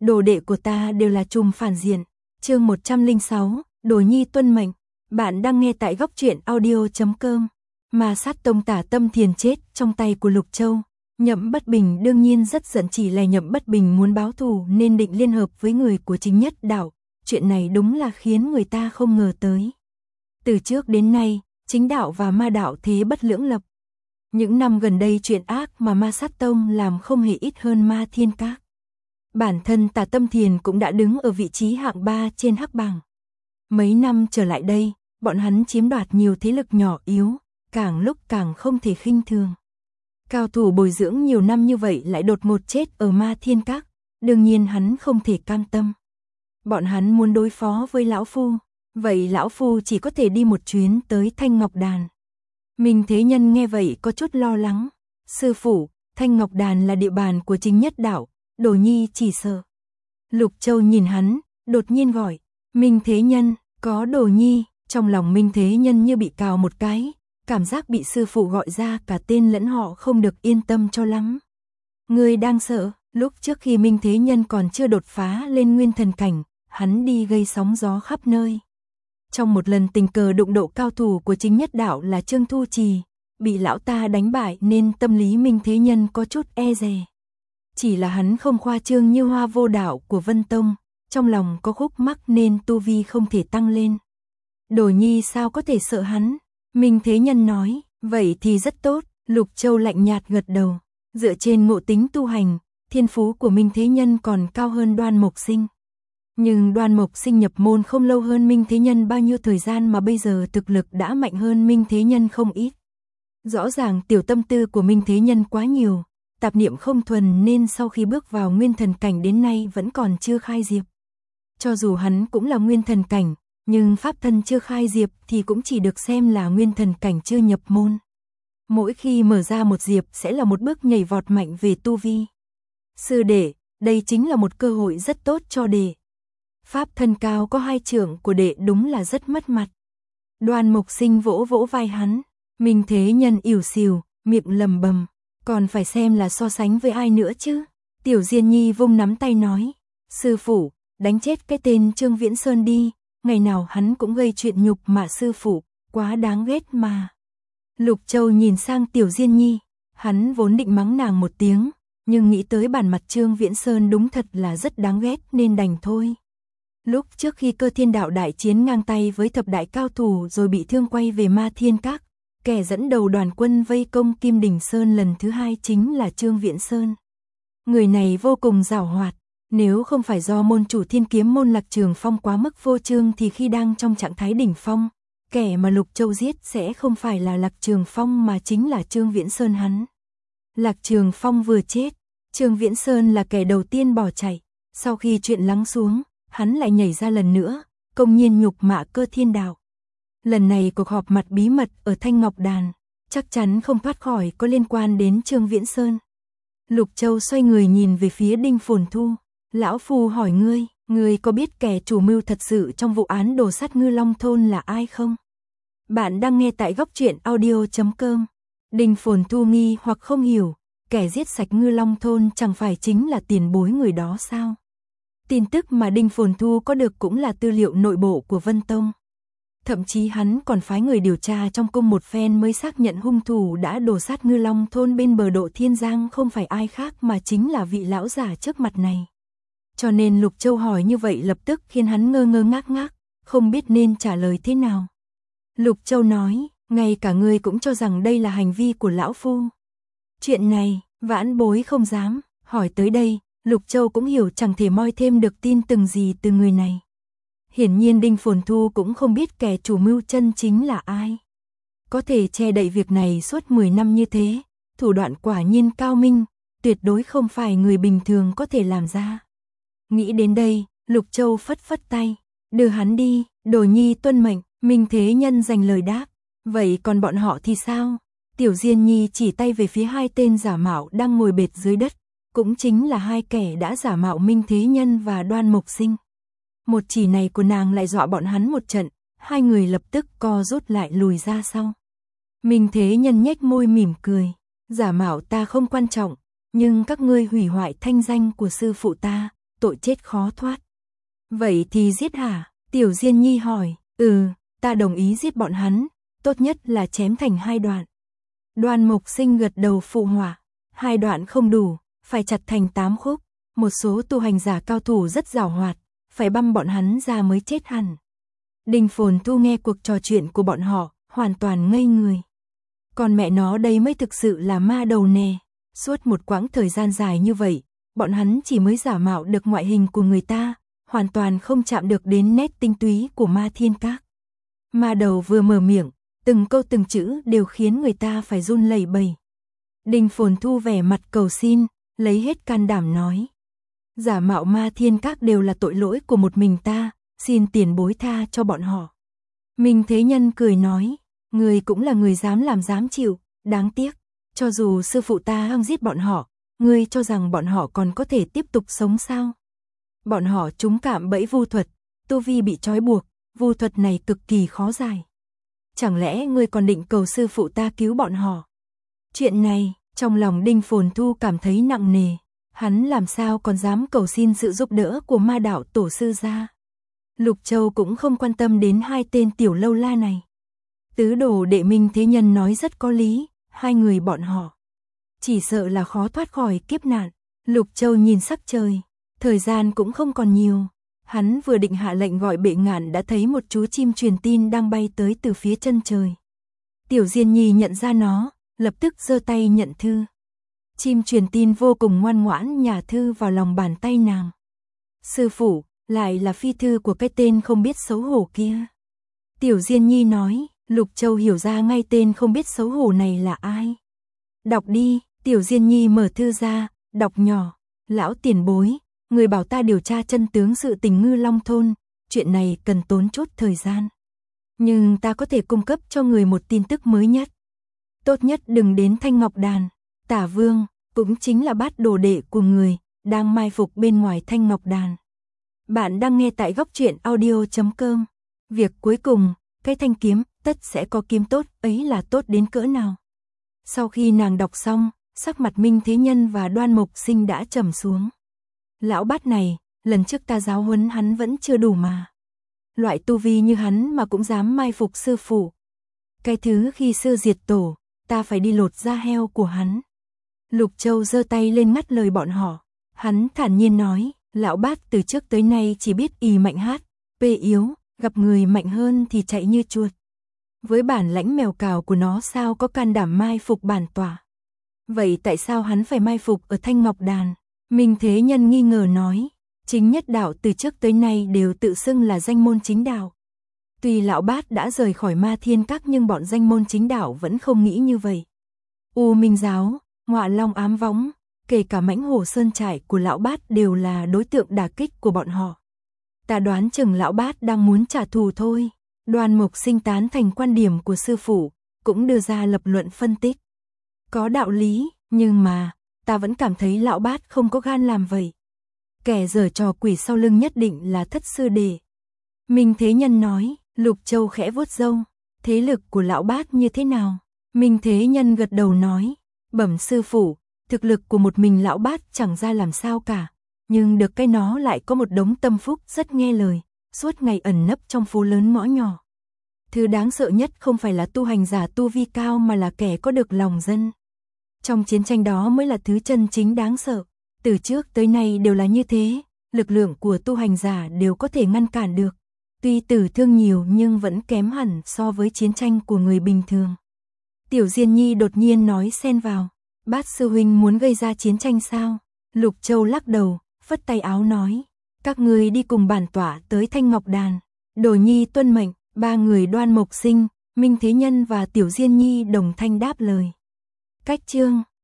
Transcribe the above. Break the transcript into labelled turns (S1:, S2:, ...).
S1: đồ đệ của ta đều là trùm phản diện. Chương 106, Đồ Nhi tuân mệnh. Bạn đang nghe tại góc truyện audio.com. Ma Sát Tông Tả Tâm Thiền chết trong tay của Lục Châu. Nhậm Bất Bình đương nhiên rất giận, chỉ là Nhậm Bất Bình muốn báo thù nên định liên hợp với người của Chính Nhất Đạo. Chuyện này đúng là khiến người ta không ngờ tới. Từ trước đến nay, chính đạo và ma đạo thế bất lưỡng lập. Những năm gần đây chuyện ác mà Ma Sát Tông làm không hề ít hơn Ma Thiên Các. Bản thân Tả Tâm Thiền cũng đã đứng ở vị trí hạng 3 trên hắc bảng. Mấy năm trở lại đây, bọn hắn chiếm đoạt nhiều thế lực nhỏ yếu, càng lúc càng không thể khinh thường. Cao thủ bồi dưỡng nhiều năm như vậy lại đột ngột chết ở Ma Thiên Các, đương nhiên hắn không thể cam tâm. Bọn hắn muốn đối phó với lão phu, vậy lão phu chỉ có thể đi một chuyến tới Thanh Ngọc Đàn. Minh Thế Nhân nghe vậy có chút lo lắng. Sư phụ, Thanh Ngọc Đàn là địa bàn của Chính Nhất Đạo, Đồ Nhi chỉ sợ. Lục Châu nhìn hắn, đột nhiên gọi, Minh Thế Nhân, có Đồ Nhi. Trong lòng Minh Thế Nhân như bị cào một cái, cảm giác bị sư phụ gọi ra cả tên lẫn họ không được yên tâm cho lắm. Người đang sợ, lúc trước khi Minh Thế Nhân còn chưa đột phá lên nguyên thần cảnh, hắn đi gây sóng gió khắp nơi. Trong một lần tình cờ đụng độ cao thủ của Chính Nhất Đạo là Trương Thu Trì, bị lão ta đánh bại nên tâm lý Minh Thế Nhân có chút e dè. Chỉ là hắn không khoa trương như Hoa Vô Đạo của Vân Tông, trong lòng có khúc mắc nên tu vi không thể tăng lên. Đồ Nhi sao có thể sợ hắn? Minh Thế Nhân nói, vậy thì rất tốt. Lục Châu lạnh nhạt gật đầu. Dựa trên ngộ tính tu hành, thiên phú của Minh Thế Nhân còn cao hơn Đoan Mộc Sinh. Nhưng Đoan Mộc Sinh nhập môn không lâu hơn Minh Thế Nhân bao nhiêu thời gian mà bây giờ thực lực đã mạnh hơn Minh Thế Nhân không ít. Rõ ràng tiểu tâm tư của Minh Thế Nhân quá nhiều, tạp niệm không thuần nên sau khi bước vào nguyên thần cảnh đến nay vẫn còn chưa khai diệp. Cho dù hắn cũng là nguyên thần cảnh, nhưng pháp thân chưa khai diệp thì cũng chỉ được xem là nguyên thần cảnh chưa nhập môn. Mỗi khi mở ra một diệp sẽ là một bước nhảy vọt mạnh về tu vi. Sư đệ, đây chính là một cơ hội rất tốt cho đệ. Pháp thân cao có 2 trượng của đệ đúng là rất mất mặt. Đoan Mộc Sinh vỗ vỗ vai hắn, Minh Thế Nhân ỉu xìu, miệng lầm bầm, còn phải xem là so sánh với ai nữa chứ. Tiểu Diên Nhi vung nắm tay nói, sư phụ, đánh chết cái tên Trương Viễn Sơn đi, ngày nào hắn cũng gây chuyện nhục mạ sư phụ, quá đáng ghét mà. Lục Châu nhìn sang Tiểu Diên Nhi, hắn vốn định mắng nàng một tiếng, nhưng nghĩ tới bản mặt Trương Viễn Sơn đúng thật là rất đáng ghét nên đành thôi. Lúc trước khi Cơ Thiên Đạo đại chiến ngang tay với thập đại cao thủ rồi bị thương quay về Ma Thiên Các, kẻ dẫn đầu đoàn quân vây công Kim Đỉnh Sơn lần thứ 2 chính là Trương Viễn Sơn. Người này vô cùng giàu hoạt, nếu không phải do môn chủ Thiên Kiếm môn Lạc Trường Phong quá mức vô trương thì khi đang trong trạng thái đỉnh phong, kẻ mà Lục Châu giết sẽ không phải là Lạc Trường Phong mà chính là Trương Viễn Sơn hắn. Lạc Trường Phong vừa chết, Trương Viễn Sơn là kẻ đầu tiên bỏ chạy, sau khi chuyện lắng xuống, hắn lại nhảy ra lần nữa, công nhiên nhục mạ Cơ Thiên Đạo. Lần này cuộc họp mặt bí mật ở Thanh Ngọc Đàn, chắc chắn không thoát khỏi có liên quan đến Trương Viễn Sơn. Lục Châu xoay người nhìn về phía Đinh Phồn Thu, lão phu hỏi ngươi có biết kẻ chủ mưu thật sự trong vụ án đồ sát Ngư Long Thôn là ai không? Bạn đang nghe tại góc truyện audio.com. Đinh Phồn Thu nghi hoặc không hiểu, kẻ giết sạch Ngư Long Thôn chẳng phải chính là tiền bối người đó sao? Tin tức mà Đinh Phồn Thu có được cũng là tư liệu nội bộ của Vân Tông. Thậm chí hắn còn phái người điều tra trong cung một phen mới xác nhận hung thủ đã đổ sát Ngư Long Thôn bên bờ Độ Thiên Giang không phải ai khác mà chính là vị lão giả trước mặt này. Cho nên Lục Châu hỏi như vậy lập tức khiến hắn ngơ ngơ ngác ngác, không biết nên trả lời thế nào. Lục Châu nói, ngay cả ngươi cũng cho rằng đây là hành vi của lão phu. Chuyện này, vãn bối không dám, hỏi tới đây, Lục Châu cũng hiểu chẳng thể moi thêm được tin từng gì từ người này. Hiển nhiên Đinh Phồn Thu cũng không biết kẻ chủ mưu chân chính là ai. Có thể che đậy việc này suốt 10 năm như thế, thủ đoạn quả nhiên cao minh, tuyệt đối không phải người bình thường có thể làm ra. Nghĩ đến đây, Lục Châu phất phất tay, đưa hắn đi, Đồ Nhi tuân mệnh. Minh Thế Nhân dành lời đáp, vậy còn bọn họ thì sao? Tiểu Diên Nhi chỉ tay về phía 2 tên giả mạo đang ngồi bệt dưới đất, cũng chính là 2 kẻ đã giả mạo Minh Thế Nhân và Đoan Mộc Sinh. Một chỉ này của nàng lại dọa bọn hắn một trận, 2 người lập tức co rút lại lùi ra sau. Minh Thế Nhân nhếch môi mỉm cười, giả mạo ta không quan trọng, nhưng các ngươi hủy hoại thanh danh của sư phụ ta, tội chết khó thoát. Vậy thì giết hả? Tiểu Diên Nhi hỏi. Ta đồng ý giết bọn hắn, tốt nhất là chém thành 2 đoạn. Đoan Mục Sinh gật đầu phụ họa. 2 đoạn không đủ, phải chặt thành 8 khúc. Một số tu hành giả cao thủ rất giàu hoạt, phải băm bọn hắn ra mới chết hẳn. Đinh Phồn Thu nghe cuộc trò chuyện của bọn họ, hoàn toàn ngây người. Còn mẹ nó đây mới thực sự là ma đầu nè. Suốt một quãng thời gian dài như vậy, bọn hắn chỉ mới giả mạo được ngoại hình của người ta, hoàn toàn không chạm được đến nét tinh túy của Ma Thiên Các. Ma đầu vừa mở miệng, từng câu từng chữ đều khiến người ta phải run lẩy bẩy. Đinh Phồn Thu vẻ mặt cầu xin, lấy hết can đảm nói. Giả mạo Ma Thiên Các đều là tội lỗi của một mình ta, xin tiền bối tha cho bọn họ. Minh Thế Nhân cười nói, người cũng là người dám làm dám chịu, đáng tiếc, cho dù sư phụ ta hăng giết bọn họ, ngươi cho rằng bọn họ còn có thể tiếp tục sống sao? Bọn họ trúng cạm bẫy vu thuật, tu vi bị trói buộc, vu thuật này cực kỳ khó giải. Chẳng lẽ ngươi còn định cầu sư phụ ta cứu bọn họ? Chuyện này, trong lòng Đinh Phồn Thu cảm thấy nặng nề, hắn làm sao còn dám cầu xin sự giúp đỡ của ma đạo tổ sư ra. Lục Châu cũng không quan tâm đến 2 tên tiểu lâu la này. Tứ đồ đệ Minh Thế Nhân nói rất có lý, 2 người bọn họ chỉ sợ là khó thoát khỏi kiếp nạn. Lục Châu nhìn sắc trời, thời gian cũng không còn nhiều. Hắn vừa định hạ lệnh gọi Bệ Ngạn đã thấy một chú chim truyền tin đang bay tới từ phía chân trời. Tiểu Diên Nhi nhận ra nó, lập tức giơ tay nhận thư. Chim truyền tin vô cùng ngoan ngoãn nhả thư vào lòng bàn tay nàng. Sư phụ, lại là phi thư của cái tên không biết xấu hổ kia. Tiểu Diên Nhi nói, Lục Châu hiểu ra ngay tên không biết xấu hổ này là ai. Đọc đi, Tiểu Diên Nhi mở thư ra, đọc nhỏ. Lão tiền bối, người bảo ta điều tra chân tướng sự tình Ngư Long Thôn, chuyện này cần tốn chút thời gian. Nhưng ta có thể cung cấp cho người một tin tức mới nhất. Tốt nhất đừng đến Thanh Ngọc Đàn. Tả Vương, cũng chính là bát đồ đệ của người, đang mai phục bên ngoài Thanh Ngọc Đàn. Bạn đang nghe tại góc truyện audio.com. Việc cuối cùng, cái thanh kiếm, tất sẽ có kiếm tốt, ấy là tốt đến cỡ nào. Sau khi nàng đọc xong, sắc mặt Minh Thế Nhân và Đoan Mục Sinh đã trầm xuống. Lão bát này, lần trước ta giáo huấn hắn vẫn chưa đủ mà. Loại tu vi như hắn mà cũng dám mai phục sư phụ. Cái thứ khi sư diệt tổ, ta phải đi lột da heo của hắn. Lục Châu giơ tay lên ngắt lời bọn họ. Hắn thản nhiên nói, lão bát từ trước tới nay chỉ biết ì mạnh hát, pê yếu, gặp người mạnh hơn thì chạy như chuột. Với bản lãnh mèo cào của nó sao có can đảm mai phục bản tỏa. Vậy tại sao hắn phải mai phục ở Thanh Ngọc Đàn? Minh Thế Nhân nghi ngờ nói, chính nhất đạo từ trước tới nay đều tự xưng là danh môn chính đạo. Tuy lão bát đã rời khỏi Ma Thiên Các nhưng bọn danh môn chính đạo vẫn không nghĩ như vậy. U Minh Giáo, Ngọa Long Ám Võng, kể cả Mãnh Hổ Sơn Trại của lão bát đều là đối tượng đả kích của bọn họ. Ta đoán chừng lão bát đang muốn trả thù thôi. Đoan Mục Sinh tán thành quan điểm của sư phụ, cũng đưa ra lập luận phân tích. Có đạo lý, nhưng mà, ta vẫn cảm thấy lão bát không có gan làm vậy. Kẻ giở trò quỷ sau lưng nhất định là Thất sư đệ. Minh Thế Nhân nói, Lục Châu khẽ vuốt râu, thế lực của lão bát như thế nào? Minh Thế Nhân gật đầu nói, bẩm sư phụ, thực lực của một mình lão bát chẳng ra làm sao cả, nhưng được cái nó lại có một đống tâm phúc rất nghe lời, suốt ngày ẩn nấp trong phố lớn ngõ nhỏ. Thứ đáng sợ nhất không phải là tu hành giả tu vi cao mà là kẻ có được lòng dân. Trong chiến tranh đó mới là thứ chân chính đáng sợ. Từ trước tới nay đều là như thế, lực lượng của tu hành giả đều có thể ngăn cản được. Tuy tử thương nhiều nhưng vẫn kém hẳn so với chiến tranh của người bình thường. Tiểu Diên Nhi đột nhiên nói xen vào, bát sư huynh muốn gây ra chiến tranh sao? Lục Châu lắc đầu, phất tay áo nói, các người đi cùng bản tỏa tới Thanh Ngọc Đàn. Đồ Nhi tuân mệnh. 3 người Đoan Mục Sinh, Minh Thế Nhân và Tiểu Diên Nhi đồng thanh đáp lời. Cách chương